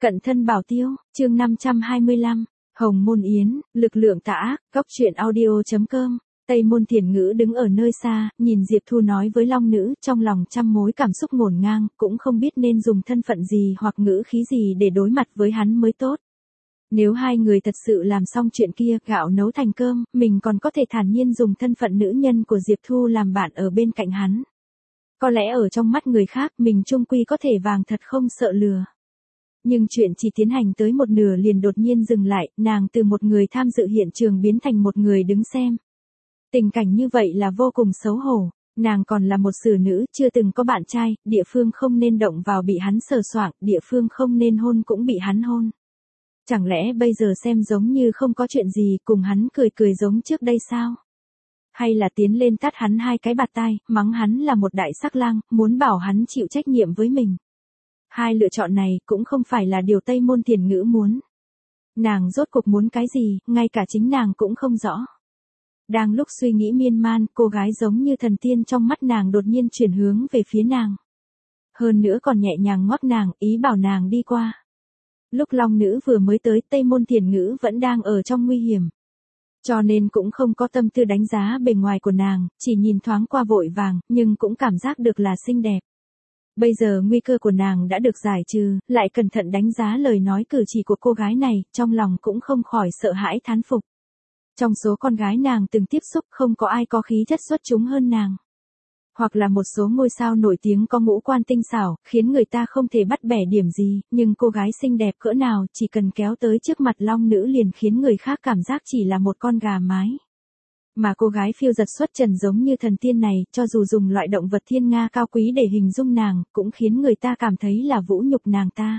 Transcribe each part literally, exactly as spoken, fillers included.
Cận thân bảo tiêu, chương năm trăm hai mươi lăm, Hồng Môn Yến, lực lượng tà ác, góc truyện audio chấm com. Tây Môn Thiển Ngữ đứng ở nơi xa, nhìn Diệp Thu nói với Long Nữ, trong lòng trăm mối cảm xúc ngổn ngang, cũng không biết nên dùng thân phận gì hoặc ngữ khí gì để đối mặt với hắn mới tốt. Nếu hai người thật sự làm xong chuyện kia, gạo nấu thành cơm, mình còn có thể thản nhiên dùng thân phận nữ nhân của Diệp Thu làm bạn ở bên cạnh hắn. Có lẽ ở trong mắt người khác, mình chung quy có thể vàng thật không sợ lừa. Nhưng chuyện chỉ tiến hành tới một nửa liền đột nhiên dừng lại, nàng từ một người tham dự hiện trường biến thành một người đứng xem. Tình cảnh như vậy là vô cùng xấu hổ, nàng còn là một xử nữ, chưa từng có bạn trai, địa phương không nên động vào bị hắn sờ soạng, địa phương không nên hôn cũng bị hắn hôn. Chẳng lẽ bây giờ xem giống như không có chuyện gì, cùng hắn cười cười giống trước đây sao? Hay là tiến lên tát hắn hai cái bạt tai, mắng hắn là một đại sắc lang, muốn bảo hắn chịu trách nhiệm với mình? Hai lựa chọn này cũng không phải là điều Tây Môn Thiển Ngữ muốn. Nàng rốt cuộc muốn cái gì, ngay cả chính nàng cũng không rõ. Đang lúc suy nghĩ miên man, cô gái giống như thần tiên trong mắt nàng đột nhiên chuyển hướng về phía nàng. Hơn nữa còn nhẹ nhàng ngoắc nàng, ý bảo nàng đi qua. Lúc Long Nữ vừa mới tới, Tây Môn Thiển Ngữ vẫn đang ở trong nguy hiểm. Cho nên cũng không có tâm tư đánh giá bề ngoài của nàng, chỉ nhìn thoáng qua vội vàng, nhưng cũng cảm giác được là xinh đẹp. Bây giờ nguy cơ của nàng đã được giải trừ, lại cẩn thận đánh giá lời nói cử chỉ của cô gái này, trong lòng cũng không khỏi sợ hãi thán phục. Trong số con gái nàng từng tiếp xúc không có ai có khí chất xuất chúng hơn nàng. Hoặc là một số ngôi sao nổi tiếng có ngũ quan tinh xảo, khiến người ta không thể bắt bẻ điểm gì, nhưng cô gái xinh đẹp cỡ nào chỉ cần kéo tới trước mặt Long Nữ liền khiến người khác cảm giác chỉ là một con gà mái. Mà cô gái phiêu giật xuất trần giống như thần tiên này, cho dù dùng loại động vật thiên nga cao quý để hình dung nàng, cũng khiến người ta cảm thấy là vũ nhục nàng ta.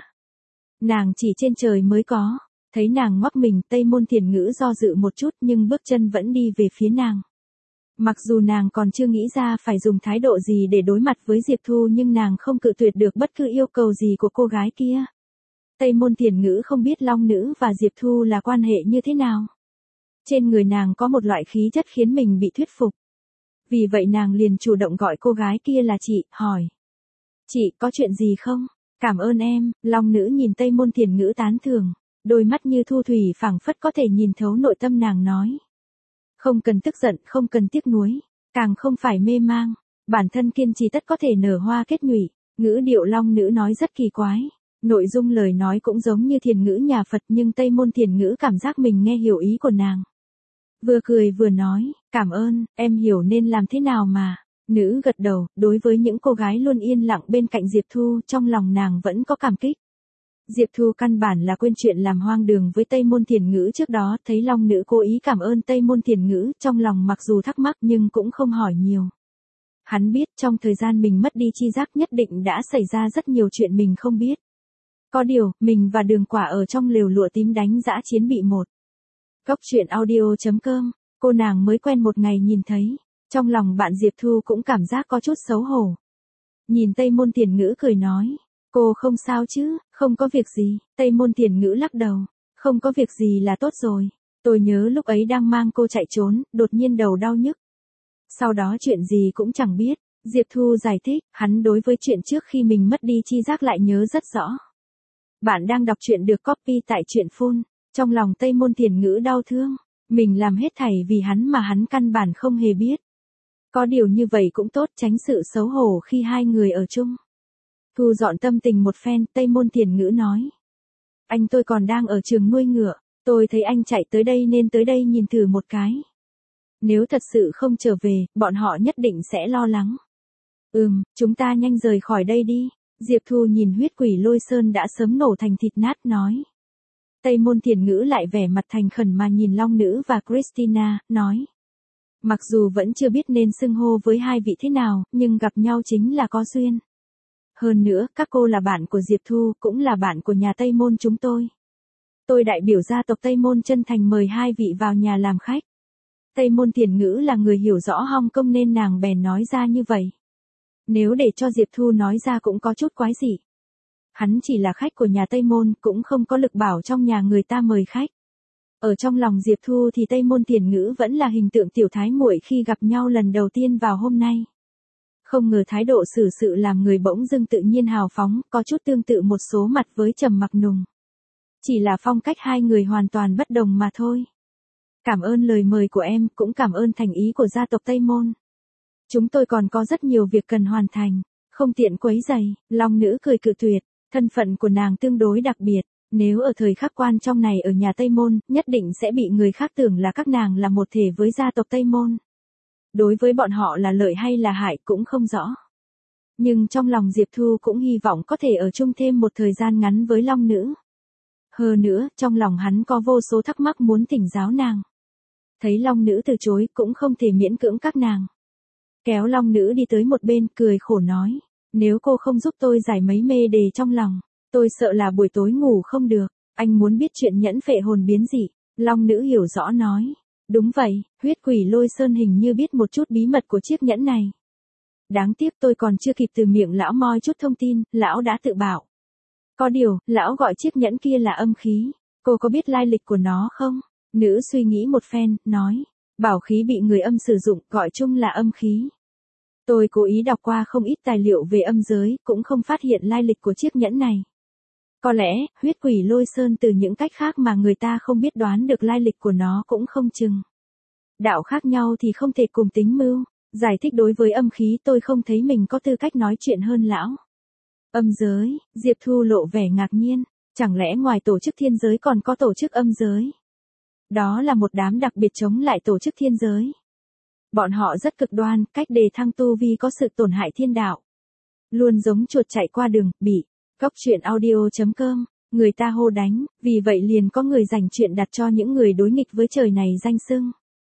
Nàng chỉ trên trời mới có. Thấy nàng ngoắc mình, Tây Môn Thiển Ngữ do dự một chút nhưng bước chân vẫn đi về phía nàng. Mặc dù nàng còn chưa nghĩ ra phải dùng thái độ gì để đối mặt với Diệp Thu nhưng nàng không cự tuyệt được bất cứ yêu cầu gì của cô gái kia. Tây Môn Thiển Ngữ không biết Long Nữ và Diệp Thu là quan hệ như thế nào. Trên người nàng có một loại khí chất khiến mình bị thuyết phục. Vì vậy nàng liền chủ động gọi cô gái kia là chị, hỏi. Chị, có chuyện gì không? Cảm ơn em, Long Nữ nhìn Tây Môn Thiển Ngữ tán thưởng. Đôi mắt như thu thủy phảng phất có thể nhìn thấu nội tâm nàng nói. Không cần tức giận, không cần tiếc nuối, càng không phải mê mang, bản thân kiên trì tất có thể nở hoa kết nhụy. Ngữ điệu Long Nữ nói rất kỳ quái, nội dung lời nói cũng giống như thiền ngữ nhà Phật nhưng Tây Môn Thiển Ngữ cảm giác mình nghe hiểu ý của nàng. Vừa cười vừa nói, cảm ơn, em hiểu nên làm thế nào mà. Nữ gật đầu, đối với những cô gái luôn yên lặng bên cạnh Diệp Thu, trong lòng nàng vẫn có cảm kích. Diệp Thu căn bản là quên chuyện làm hoang đường với Tây Môn Thiển Ngữ trước đó, thấy Long Nữ cố ý cảm ơn Tây Môn Thiển Ngữ, trong lòng mặc dù thắc mắc nhưng cũng không hỏi nhiều. Hắn biết trong thời gian mình mất đi chi giác nhất định đã xảy ra rất nhiều chuyện mình không biết. Có điều, mình và Đường Quả ở trong lều lụa tím đánh dã chiến bị một. Góc truyện audio chấm com, cô nàng mới quen một ngày nhìn thấy, trong lòng bạn Diệp Thu cũng cảm giác có chút xấu hổ. Nhìn Tây Môn Thiển Ngữ cười nói. Cô không sao chứ, không có việc gì, Tây Môn Thiển Ngữ lắc đầu, không có việc gì là tốt rồi, tôi nhớ lúc ấy đang mang cô chạy trốn, đột nhiên đầu đau nhức. Sau đó chuyện gì cũng chẳng biết, Diệp Thu giải thích, hắn đối với chuyện trước khi mình mất đi chi giác lại nhớ rất rõ. Bạn đang đọc truyện được copy tại truyện phun, trong lòng Tây Môn Thiển Ngữ đau thương, mình làm hết thảy vì hắn mà hắn căn bản không hề biết. Có điều như vậy cũng tốt tránh sự xấu hổ khi hai người ở chung. Thu dọn tâm tình một phen, Tây Môn Thiển Ngữ nói. Anh tôi còn đang ở trường nuôi ngựa, tôi thấy anh chạy tới đây nên tới đây nhìn thử một cái. Nếu thật sự không trở về, bọn họ nhất định sẽ lo lắng. Ừm, chúng ta nhanh rời khỏi đây đi. Diệp Thu nhìn huyết quỷ lôi sơn đã sớm nổ thành thịt nát nói. Tây Môn Thiển Ngữ lại vẻ mặt thành khẩn mà nhìn Long Nữ và Christina, nói. Mặc dù vẫn chưa biết nên xưng hô với hai vị thế nào, nhưng gặp nhau chính là có duyên. Hơn nữa, các cô là bạn của Diệp Thu, cũng là bạn của nhà Tây Môn chúng tôi. Tôi đại biểu gia tộc Tây Môn chân thành mời hai vị vào nhà làm khách. Tây Môn Thiển Ngữ là người hiểu rõ Hong Kong nên nàng bèn nói ra như vậy. Nếu để cho Diệp Thu nói ra cũng có chút quái dị. Hắn chỉ là khách của nhà Tây Môn, cũng không có lực bảo trong nhà người ta mời khách. Ở trong lòng Diệp Thu thì Tây Môn Thiển Ngữ vẫn là hình tượng tiểu thái muội khi gặp nhau lần đầu tiên vào hôm nay. Không ngờ thái độ xử sự làm người bỗng dưng tự nhiên hào phóng, có chút tương tự một số mặt với Trầm Mặc Nùng. Chỉ là phong cách hai người hoàn toàn bất đồng mà thôi. Cảm ơn lời mời của em, cũng cảm ơn thành ý của gia tộc Tây Môn. Chúng tôi còn có rất nhiều việc cần hoàn thành, không tiện quấy rầy. Long nữ cười cự tuyệt, thân phận của nàng tương đối đặc biệt. Nếu ở thời khắc quan trong này ở nhà Tây Môn, nhất định sẽ bị người khác tưởng là các nàng là một thể với gia tộc Tây Môn. Đối với bọn họ là lợi hay là hại cũng không rõ. Nhưng trong lòng Diệp Thu cũng hy vọng có thể ở chung thêm một thời gian ngắn với Long nữ. Hơn nữa, trong lòng hắn có vô số thắc mắc muốn thỉnh giáo nàng. Thấy Long nữ từ chối cũng không thể miễn cưỡng các nàng. Kéo Long nữ đi tới một bên cười khổ nói. Nếu cô không giúp tôi giải mấy mê đề trong lòng, tôi sợ là buổi tối ngủ không được. Anh muốn biết chuyện nhẫn phệ hồn biến dị. Long nữ hiểu rõ nói. Đúng vậy, huyết quỷ Lôi Sơn hình như biết một chút bí mật của chiếc nhẫn này. Đáng tiếc tôi còn chưa kịp từ miệng lão moi chút thông tin, lão đã tự bảo. Có điều, lão gọi chiếc nhẫn kia là âm khí. Cô có biết lai lịch của nó không? Nữ suy nghĩ một phen, nói. Bảo khí bị người âm sử dụng, gọi chung là âm khí. Tôi cố ý đọc qua không ít tài liệu về âm giới, cũng không phát hiện lai lịch của chiếc nhẫn này. Có lẽ, huyết quỷ Lôi Sơn từ những cách khác mà người ta không biết đoán được lai lịch của nó cũng không chừng. Đạo khác nhau thì không thể cùng tính mưu. Giải thích đối với âm khí tôi không thấy mình có tư cách nói chuyện hơn lão. Âm giới, Diệp Thu lộ vẻ ngạc nhiên. Chẳng lẽ ngoài tổ chức thiên giới còn có tổ chức âm giới? Đó là một đám đặc biệt chống lại tổ chức thiên giới. Bọn họ rất cực đoan, cách đề thăng tu vi có sự tổn hại thiên đạo. Luôn giống chuột chạy qua đường, bị. Góc truyện audio chấm com, người ta hô đánh, vì vậy liền có người dành chuyện đặt cho những người đối nghịch với trời này danh xưng.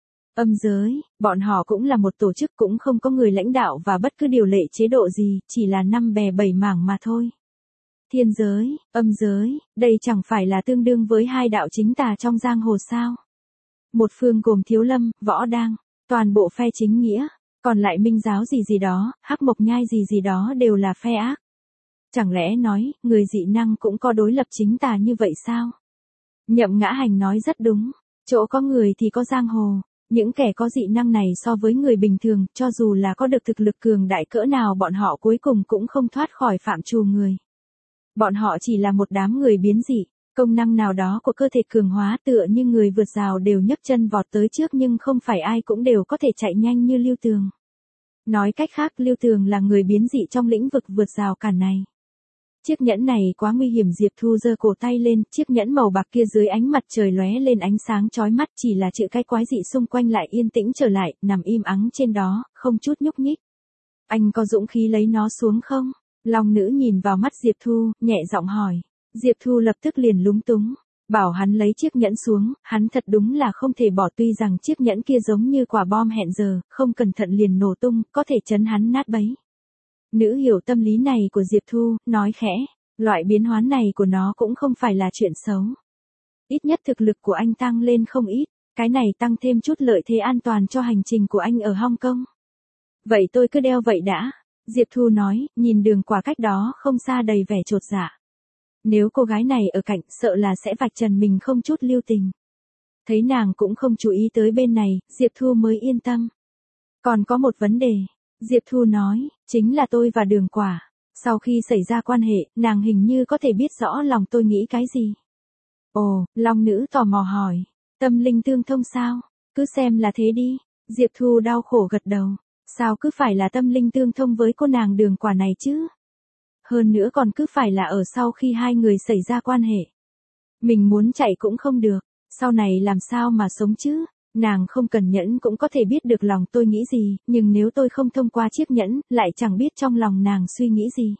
Âm giới, bọn họ cũng là một tổ chức cũng không có người lãnh đạo và bất cứ điều lệ chế độ gì, chỉ là năm bè bảy mảng mà thôi. Thiên giới, âm giới, đây chẳng phải là tương đương với hai đạo chính tà trong giang hồ sao. Một phương gồm Thiếu Lâm, Võ Đang, toàn bộ phe chính nghĩa, còn lại Minh giáo gì gì đó, Hắc Mộc Nhai gì gì đó đều là phe ác. Chẳng lẽ nói, người dị năng cũng có đối lập chính tà như vậy sao? Nhậm Ngã Hành nói rất đúng, chỗ có người thì có giang hồ. Những kẻ có dị năng này so với người bình thường, cho dù là có được thực lực cường đại cỡ nào bọn họ cuối cùng cũng không thoát khỏi phạm trù người. Bọn họ chỉ là một đám người biến dị, công năng nào đó của cơ thể cường hóa tựa như người vượt rào đều nhấc chân vọt tới trước nhưng không phải ai cũng đều có thể chạy nhanh như Lưu Tường. Nói cách khác Lưu Tường là người biến dị trong lĩnh vực vượt rào cản này. Chiếc nhẫn này quá nguy hiểm. Diệp Thu giơ cổ tay lên, chiếc nhẫn màu bạc kia dưới ánh mặt trời lóe lên ánh sáng chói mắt, chỉ là chữ cái quái dị xung quanh lại yên tĩnh trở lại, nằm im ắng trên đó, không chút nhúc nhích. Anh có dũng khí lấy nó xuống không? Long nữ nhìn vào mắt Diệp Thu, nhẹ giọng hỏi. Diệp Thu lập tức liền lúng túng, bảo hắn lấy chiếc nhẫn xuống, hắn thật đúng là không thể bỏ, tuy rằng chiếc nhẫn kia giống như quả bom hẹn giờ, không cẩn thận liền nổ tung, có thể chấn hắn nát bấy. Nữ hiểu tâm lý này của Diệp Thu, nói khẽ, loại biến hóa này của nó cũng không phải là chuyện xấu. Ít nhất thực lực của anh tăng lên không ít, cái này tăng thêm chút lợi thế an toàn cho hành trình của anh ở Hong Kong. Vậy tôi cứ đeo vậy đã, Diệp Thu nói, nhìn Đường Quả cách đó không xa đầy vẻ chột dạ. Nếu cô gái này ở cạnh sợ là sẽ vạch trần mình không chút lưu tình. Thấy nàng cũng không chú ý tới bên này, Diệp Thu mới yên tâm. Còn có một vấn đề. Diệp Thu nói, chính là tôi và Đường Quả. Sau khi xảy ra quan hệ, nàng hình như có thể biết rõ lòng tôi nghĩ cái gì. Ồ, Long nữ tò mò hỏi, tâm linh tương thông sao? Cứ xem là thế đi. Diệp Thu đau khổ gật đầu. Sao cứ phải là tâm linh tương thông với cô nàng Đường Quả này chứ? Hơn nữa còn cứ phải là ở sau khi hai người xảy ra quan hệ. Mình muốn chạy cũng không được, sau này làm sao mà sống chứ? Nàng không cần nhẫn cũng có thể biết được lòng tôi nghĩ gì, nhưng nếu tôi không thông qua chiếc nhẫn, lại chẳng biết trong lòng nàng suy nghĩ gì.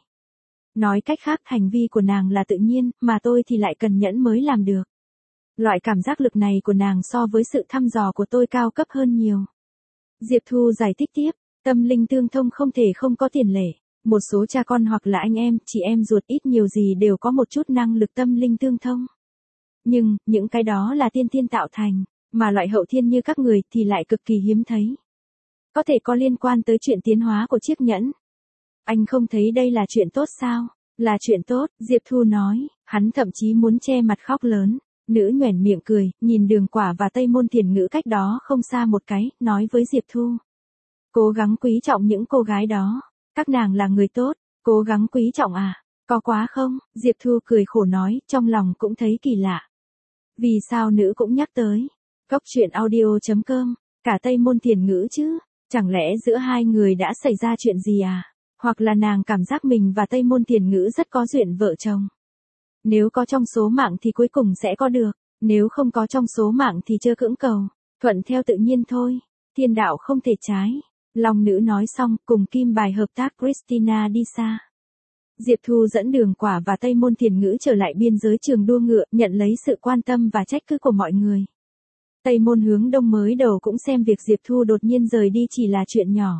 Nói cách khác, hành vi của nàng là tự nhiên, mà tôi thì lại cần nhẫn mới làm được. Loại cảm giác lực này của nàng so với sự thăm dò của tôi cao cấp hơn nhiều. Diệp Thu giải thích tiếp, tâm linh tương thông không thể không có tiền lệ. Một số cha con hoặc là anh em, chị em ruột ít nhiều gì đều có một chút năng lực tâm linh tương thông. Nhưng, những cái đó là tiên tiên tạo thành, mà loại hậu thiên như các người thì lại cực kỳ hiếm thấy. Có thể có liên quan tới chuyện tiến hóa của chiếc nhẫn. Anh không thấy đây là chuyện tốt sao? Là chuyện tốt, Diệp Thu nói, hắn thậm chí muốn che mặt khóc lớn. Nữ nhoẻn miệng cười, nhìn Đường Quả và Tây Môn Thiền Ngữ cách đó không xa một cái, nói với Diệp Thu. Cố gắng quý trọng những cô gái đó. Các nàng là người tốt, cố gắng quý trọng à? Có quá không? Diệp Thu cười khổ nói, trong lòng cũng thấy kỳ lạ. Vì sao nữ cũng nhắc tới? Cốc truyện audio.com, cả Tây Môn Thiền Ngữ chứ? Chẳng lẽ giữa hai người đã xảy ra chuyện gì à? Hoặc là nàng cảm giác mình và Tây Môn Thiền Ngữ rất có duyên vợ chồng. Nếu có trong số mạng thì cuối cùng sẽ có được, nếu không có trong số mạng thì chớ cưỡng cầu, thuận theo tự nhiên thôi, thiên đạo không thể trái. Long nữ nói xong, cùng Kim Bài hợp tác Christina đi xa. Diệp Thu dẫn Đường Quả và Tây Môn Thiền Ngữ trở lại biên giới trường đua ngựa, nhận lấy sự quan tâm và trách cứ của mọi người. Tây Môn Hướng Đông mới đầu cũng xem việc Diệp Thu đột nhiên rời đi chỉ là chuyện nhỏ.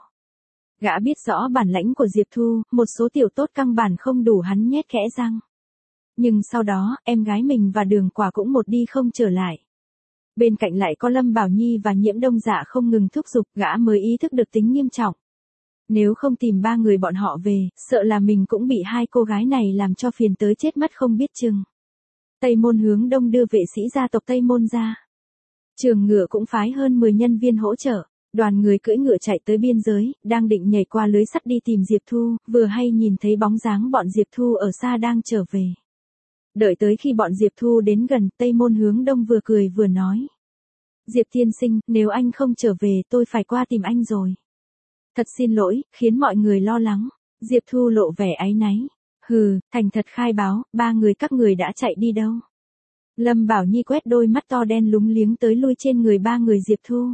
Gã biết rõ bản lãnh của Diệp Thu, một số tiểu tốt căn bản không đủ hắn nhét kẽ răng. Nhưng sau đó, em gái mình và Đường Quả cũng một đi không trở lại. Bên cạnh lại có Lâm Bảo Nhi và Nhiễm Đông Dạ không ngừng thúc giục, gã mới ý thức được tính nghiêm trọng. Nếu không tìm ba người bọn họ về, sợ là mình cũng bị hai cô gái này làm cho phiền tới chết mất không biết chừng. Tây Môn Hướng Đông đưa vệ sĩ gia tộc Tây Môn ra. Trường ngựa cũng phái hơn mười nhân viên hỗ trợ. Đoàn người cưỡi ngựa chạy tới biên giới, đang định nhảy qua lưới sắt đi tìm Diệp Thu, vừa hay nhìn thấy bóng dáng bọn Diệp Thu ở xa đang trở về. Đợi tới khi bọn Diệp Thu đến gần, Tây Môn Hướng Đông vừa cười vừa nói. Diệp tiên sinh, nếu anh không trở về tôi phải qua tìm anh rồi. Thật xin lỗi, khiến mọi người lo lắng. Diệp Thu lộ vẻ áy náy. Hừ, thành thật khai báo, ba người các người đã chạy đi đâu? Lâm Bảo Nhi quét đôi mắt to đen lúng liếng tới lui trên người ba người Diệp Thu.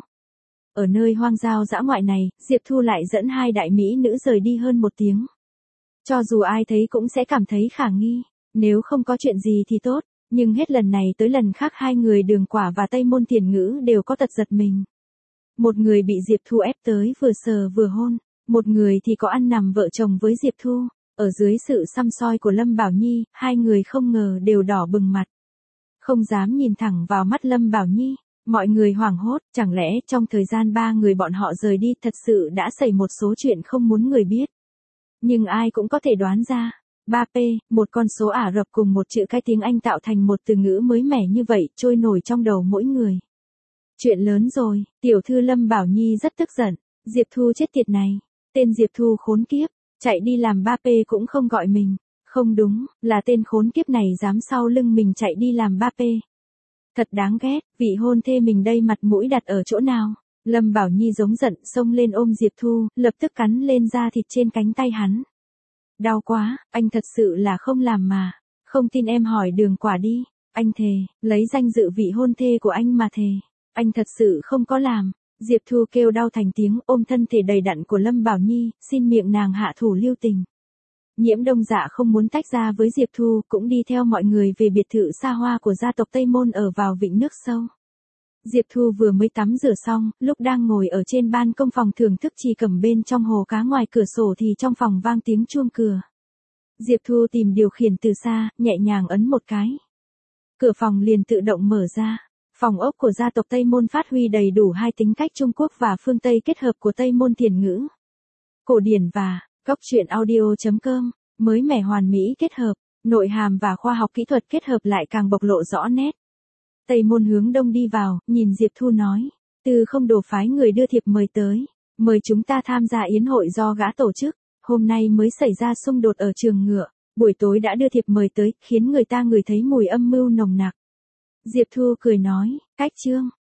Ở nơi hoang giao dã ngoại này, Diệp Thu lại dẫn hai đại mỹ nữ rời đi hơn một tiếng. Cho dù ai thấy cũng sẽ cảm thấy khả nghi, nếu không có chuyện gì thì tốt, nhưng hết lần này tới lần khác hai người Đường Quả và Tây Môn Thiền Ngữ đều có tật giật mình. Một người bị Diệp Thu ép tới vừa sờ vừa hôn, một người thì có ăn nằm vợ chồng với Diệp Thu, ở dưới sự săm soi của Lâm Bảo Nhi, hai người không ngờ đều đỏ bừng mặt. Không dám nhìn thẳng vào mắt Lâm Bảo Nhi. Mọi người hoảng hốt, chẳng lẽ trong thời gian ba người bọn họ rời đi thật sự đã xảy một số chuyện không muốn người biết. Nhưng ai cũng có thể đoán ra, ba P, một con số Ả Rập cùng một chữ cái tiếng Anh tạo thành một từ ngữ mới mẻ như vậy trôi nổi trong đầu mỗi người. Chuyện lớn rồi, tiểu thư Lâm Bảo Nhi rất tức giận, Diệp Thu chết tiệt này, tên Diệp Thu khốn kiếp, chạy đi làm ba P cũng không gọi mình, không đúng, là tên khốn kiếp này dám sau lưng mình chạy đi làm ba P. Thật đáng ghét, vị hôn thê mình đây mặt mũi đặt ở chỗ nào? Lâm Bảo Nhi giống giận, xông lên ôm Diệp Thu, lập tức cắn lên da thịt trên cánh tay hắn. Đau quá, anh thật sự là không làm mà. Không tin em hỏi Đường Quả đi. Anh thề, lấy danh dự vị hôn thê của anh mà thề. Anh thật sự không có làm. Diệp Thu kêu đau thành tiếng, ôm thân thể đầy đặn của Lâm Bảo Nhi, xin miệng nàng hạ thủ lưu tình. Nhiễm Đông Dạ không muốn tách ra với Diệp Thu, cũng đi theo mọi người về biệt thự xa hoa của gia tộc Tây Môn ở vào vịnh nước sâu. Diệp Thu vừa mới tắm rửa xong, lúc đang ngồi ở trên ban công phòng thưởng thức chì cầm bên trong hồ cá ngoài cửa sổ thì trong phòng vang tiếng chuông cửa. Diệp Thu tìm điều khiển từ xa, nhẹ nhàng ấn một cái. Cửa phòng liền tự động mở ra. Phòng ốc của gia tộc Tây Môn phát huy đầy đủ hai tính cách Trung Quốc và phương Tây kết hợp của Tây Môn Thiền Ngữ. Cổ điển và Cốc truyện audio.com, mới mẻ hoàn mỹ kết hợp, nội hàm và khoa học kỹ thuật kết hợp lại càng bộc lộ rõ nét. Tây Môn Hướng Đông đi vào, nhìn Diệp Thu nói, Từ Không Đồ phái người đưa thiệp mời tới, mời chúng ta tham gia yến hội do gã tổ chức, hôm nay mới xảy ra xung đột ở trường ngựa, buổi tối đã đưa thiệp mời tới, khiến người ta ngửi thấy mùi âm mưu nồng nặc. Diệp Thu cười nói, cách chương,